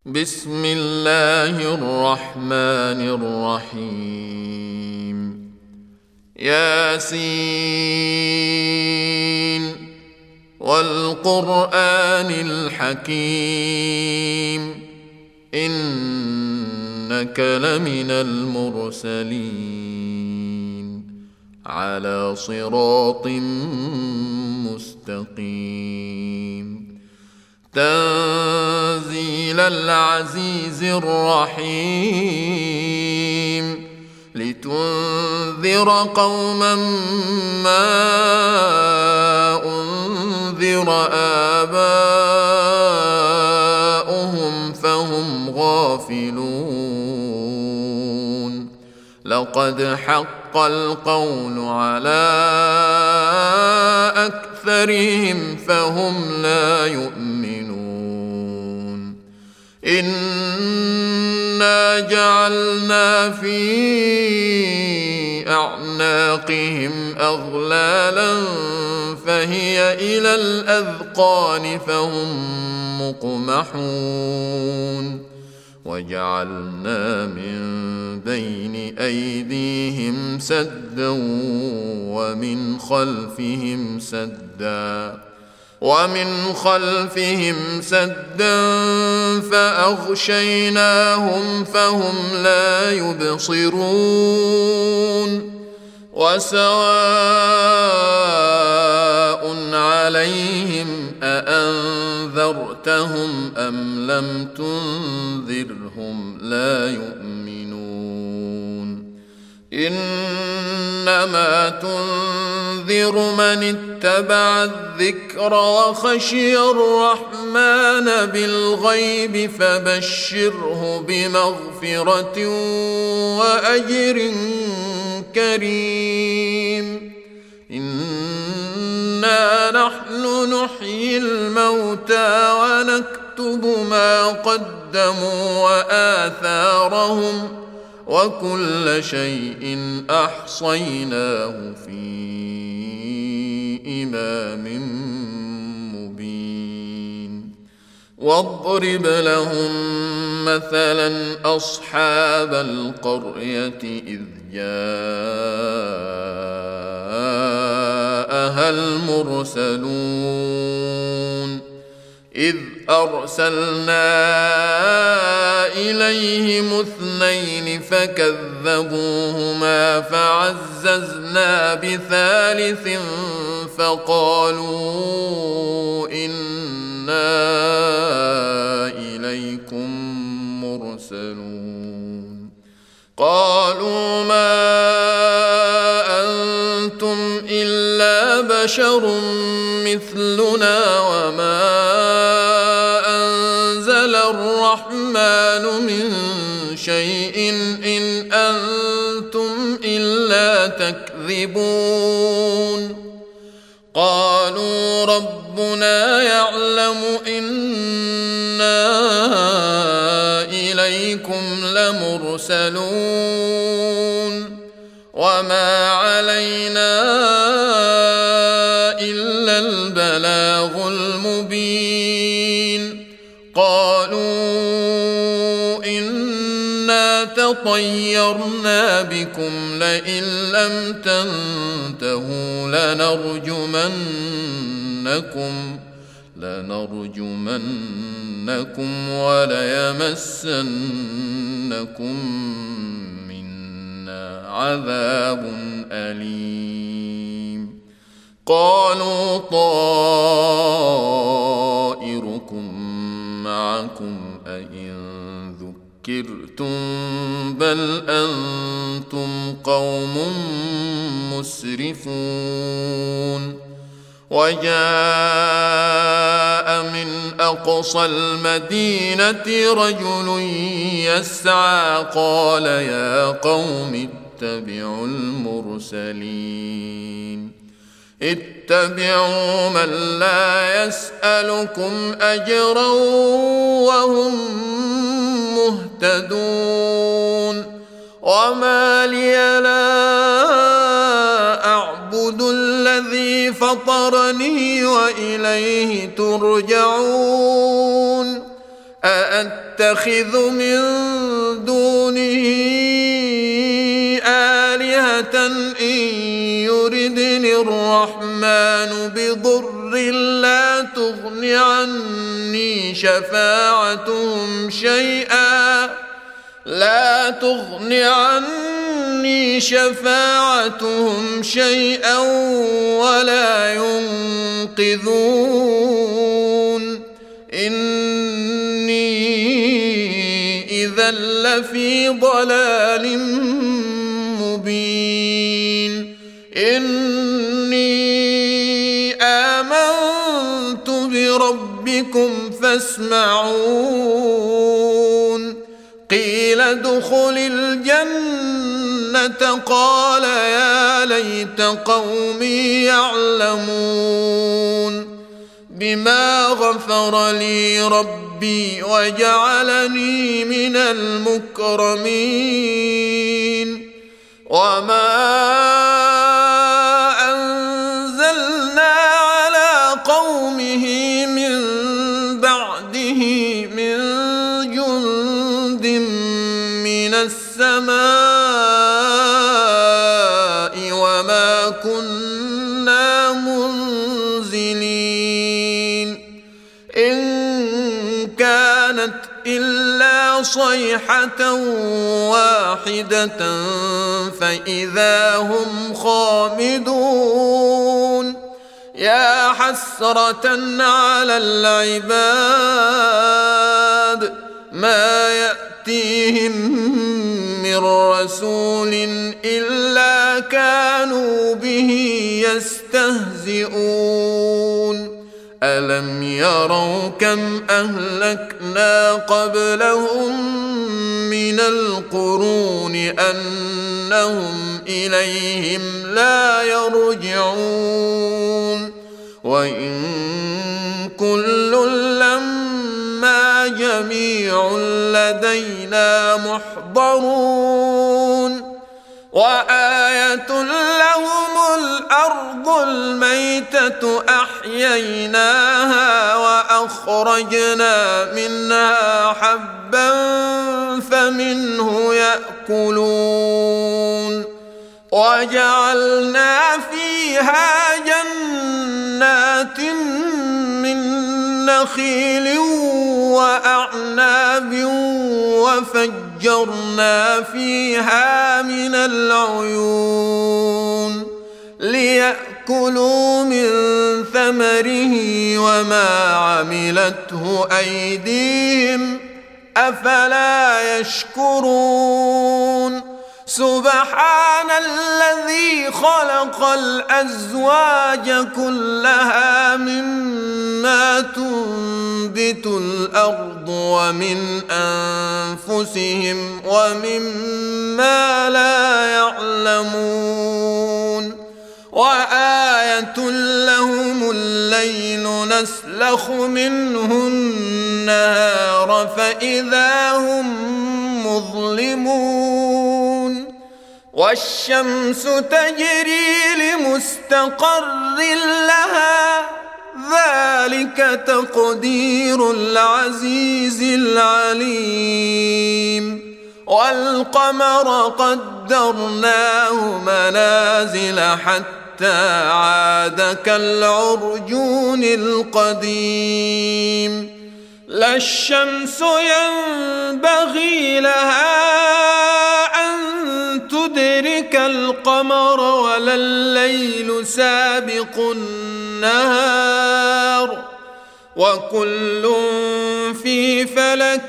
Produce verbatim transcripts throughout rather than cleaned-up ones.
بسم الله الرحمن الرحيم ياسين والقرآن الحكيم إنك لمن المرسلين على صراط مستقيم تنزيل العزيز الرحيم لتنذر قوما ما أنذر آباؤهم فهم غافلون لقد حق القول على أكثرهم فهم لا يؤمنون إنا جعلنا في أعناقهم أغلالا فهي إلى الأذقان فهم مقمحون وجعلنا من بين أيديهم سدا ومن خلفهم سدا ومن خلفهم سدا فأغشيناهم فهم لا يبصرون وسواء عليهم أأنذرتهم أم لم تنذرهم لا يؤمنون إنما تنذر من اتبع الذكر وخشي الرحمن بالغيب فبشره بمغفرة وأجر كريم إنا نحن نحيي الموتى ونكتب ما قدموا وآثارهم وكل شيء أحصيناه في إمام مبين واضرب لهم مثلا أصحاب القرية إذ جاءها المرسلون إذ أرسلنا إليهم اثنين فكذبوهما فعززنا بثالث فقالوا إنا إليكم مرسلون قالوا ما أنتم إلا بشر مثلنا وما أنزل الرحمن من شيء إن أنتم إلا تكذبون قالوا ربنا يعلم إنا إليكم لمرسلون وما علينا إلا البلاغ المبين قالوا إنا تطيرنا بكم لئن لم تنتهوا لنرجمنكم لنرجمنكم وليمسنكم منا عذاب أليم قالوا طائركم معكم أئن ذكرتم بل أنتم قوم مسرفون وجاء من أقصى المدينة رجل يسعى قال يا قوم اتبعوا المرسلين اتبعوا من لا يسألكم أجرا وهم مهتدون وما لي لا أعبد الذي فطرني وإليه ترجعون أأت أتخذ من دونه آلهة إن يردني الرحمن بضر لا تغن عني شفاعتهم شيئا لا تغن عني شفاعتهم شيئا ولا ينقذون إني إذا لفي ضلال مبين إني آمنت بربكم فاسمعون قيل ادخل الجنة قال يا ليت قومي يعلمون بما غفر لي ربي وجعلني من المكرمين وما أنزلنا على قومه من بعده من جند من السماء وما كنا منزلين إن كانت إلا صيحة واحدة فإذا هم خامدون يا حسرة على العباد ما يأتيهم من رسول إلا كانوا به يستهزئون ألم يروا كم أهلكنا قبلهم من القرون أنهم إليهم لا يرجعون وإن كل لما جميع لدينا محضرون وآية لهم الأرض الميتة أحييناها وأخرجنا منها حبا فمنه يأكلون وجعلنا فيها جنات من نخيل وأعناب وفجرنا فيها من العيون ليأكلوا من ثمره وما عملته أيديهم أفلا يشكرون سبحان الذي خلق الأزواج كلها مما تنبت الأرض ومن أنفسهم ومما لا يعلمون وآية لهم الليل نسلخ منه النهار فإذا هم مظلمون والشمس تجري لمستقر لها ذلك تقدير العزيز العليم والقمر قدرناه منازل حتى عاد كالعرجون القديم لا الشمس ينبغي لها أن تدرك القمر ولا الليل سابق النهار وكل في فلك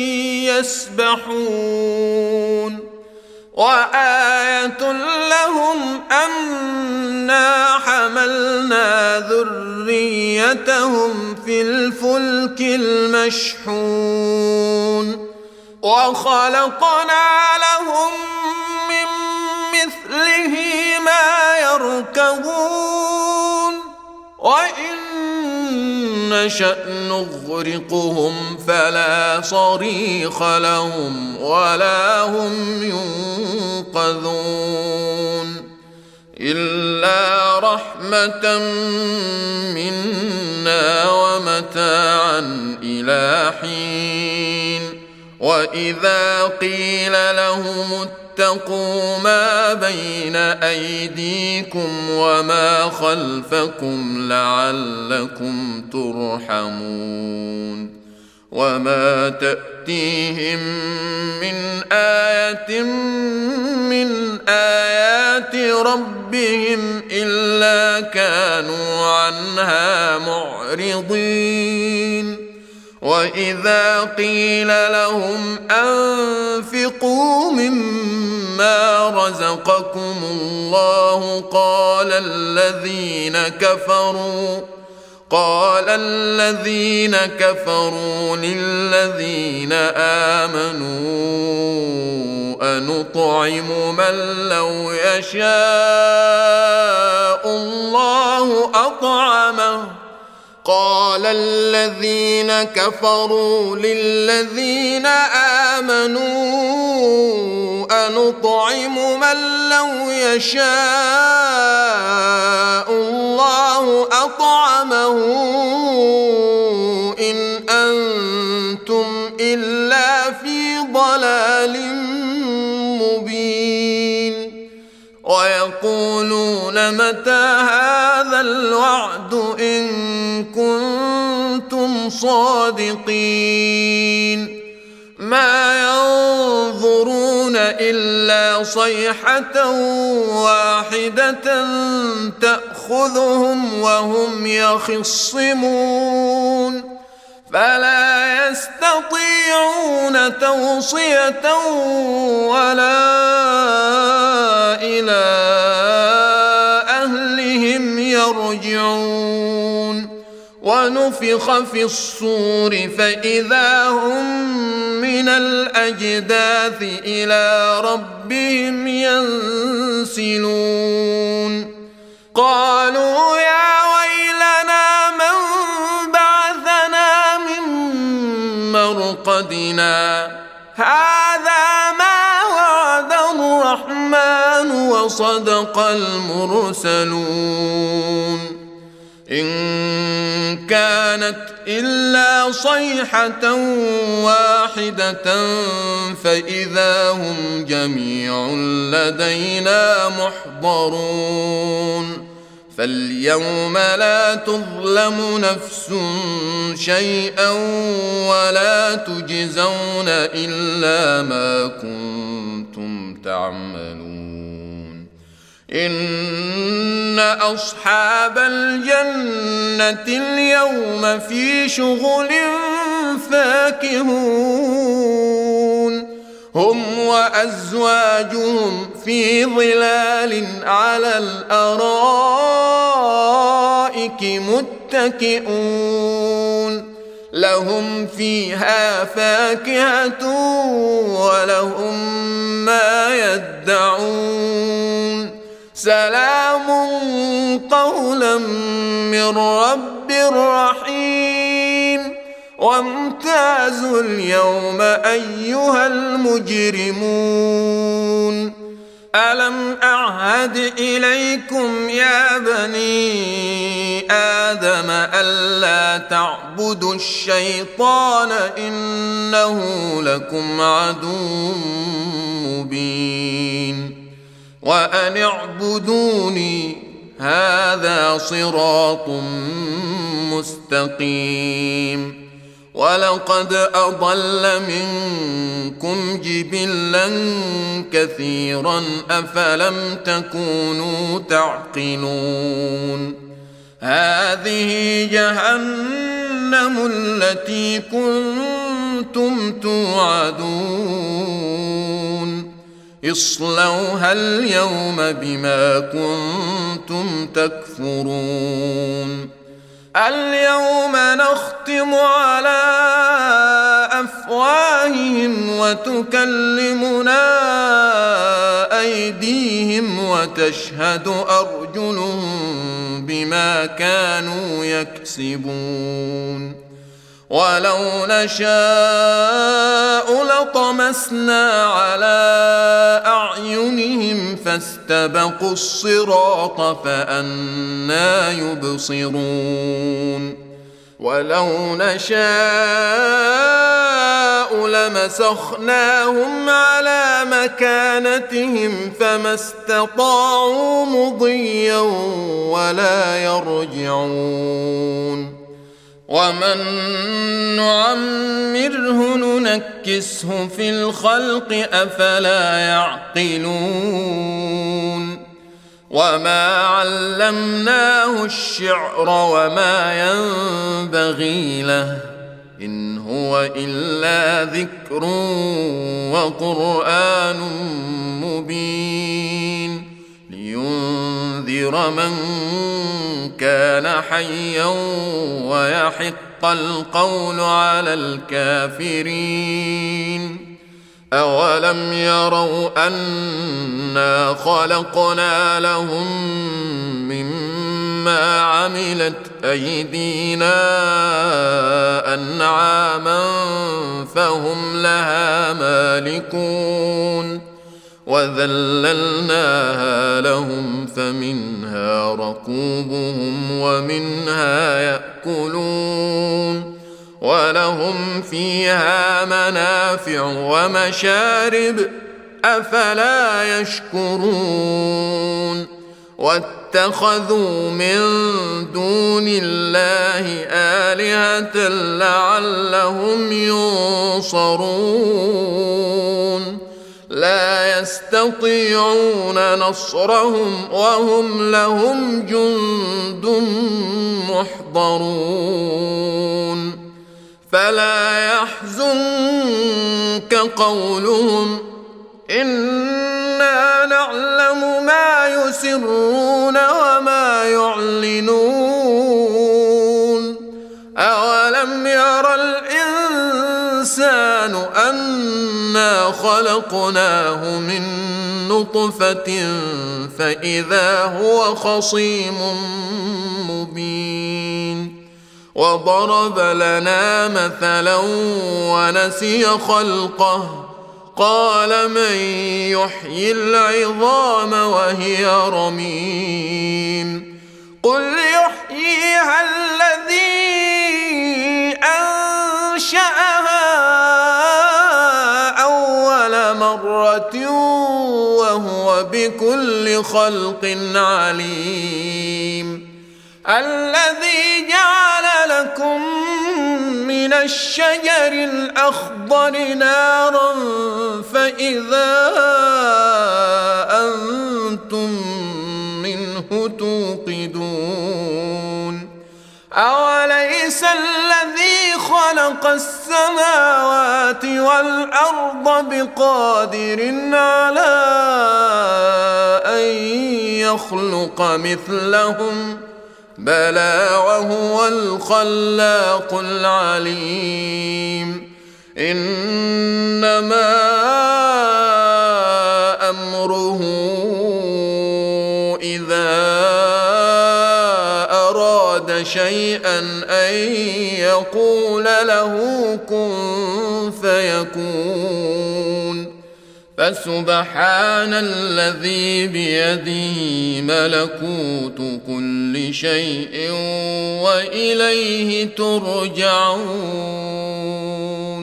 يسبحون وآية لهم أنا حملنا ذريتهم في الفلك المشحون وخلقنا لهم من مثله ما يركبون وإن نشأ نغرقهم فلا صريخ لهم ولا هم ينقذون إلا رحمة منا ومتاعا إلى حين وإذا قيل لهم اتقوا ما بين أيديكم وما خلفكم لعلكم ترحمون وما تأتيهم من آية من آيات ربهم إلا كانوا عنها معرضين وإذا قيل لهم أنفقوا مما رزقكم الله قال الذين كفروا قال الذين كفروا للذين آمنوا أنطعم من لو يشاء الله أطعمه قال الذين كفروا للذين آمنوا أنطعم من لو يشاء الله أطعمه إن أنتم إلا في ضلال مبين ويقولون متى هذا الوعد إن كنتم صادقين ما ينظرون إلا صيحة واحدة تأخذهم وهم يخصمون فلا يستطيعون توصية ولا إلى أهلهم يرجعون ونفخ في الصور فإذا هم من الأجداث إلى ربهم ينسلون قالوا يا ويلنا من بعثنا من مرقدنا هذا ما وعد الرحمن وصدق المرسلون إن كانت إلا صيحة واحدة فإذا هم جميع لدينا محضرون فاليوم لا تظلم نفس شيئا ولا تجزون إلا ما كنتم تعملون إن أصحاب الجنة اليوم في شغل فاكهون هم وأزواجهم في ظلال على الأرائك متكئون لهم فيها فاكهة ولهم ما يدعون سلام قولا من رب رحيم وامتازوا اليوم أيها المجرمون ألم أعهد إليكم يا بني آدم ألا تعبدوا الشيطان إنه لكم عدو مبين وأن اعبدوني هذا صراط مستقيم ولقد أضل منكم جبلا كثيرا أفلم تكونوا تعقلون هذه جهنم التي كنتم توعدون اصلوها اليوم بما كنتم تكفرون اليوم نختم على أفواههم وتكلمنا أيديهم وتشهد أرجلهم بما كانوا يكسبون ولو نشاء لطمسنا على أعينهم فاستبقوا الصراط فأنى يبصرون ولو نشاء لمسخناهم على مكانتهم فما استطاعوا مضيا ولا يرجعون ومن نعمره ننكسه في الخلق أفلا يعقلون وما علمناه الشعر وما ينبغي له إن هو إلا ذكر وقرآن مبين لينذر من كان حيا ويحق القول على الكافرين أولم يروا أنا خلقنا لهم مما عملت أيدينا أنعاما فهم لها مالكون وذللناها لهم فمنها ركوبهم ومنها يأكلون ولهم فيها منافع ومشارب أفلا يشكرون واتخذوا من دون الله آلهة لعلهم ينصرون لا يستطيعون نصرهم وهم لهم جند محضرون فلا يحزنك قولهم إنا نعلم ما يسرون وما يعلنون أولم ير الإنسان أنا خلقناه من نطفة فإذا هو خصيم مبين وضرب لنا مثلا ونسي خلقه قال من يحيي العظام وهي رميم قل يحييها الذي أنشأها أول مرة وهو بكل خلق عليم الذي جعل لكم من الشجر الأخضر نارا فإذا أنتم منه توقدون أوليس الذي خلق السماوات والأرض بقادر على أن يخلق مثلهم بلى وهو الخلاق العليم إنما أمره إذا أراد شيئا أن يقول له كن فيكون فسبحان الذي بيده ملكوت كل شيء وإليه ترجعون.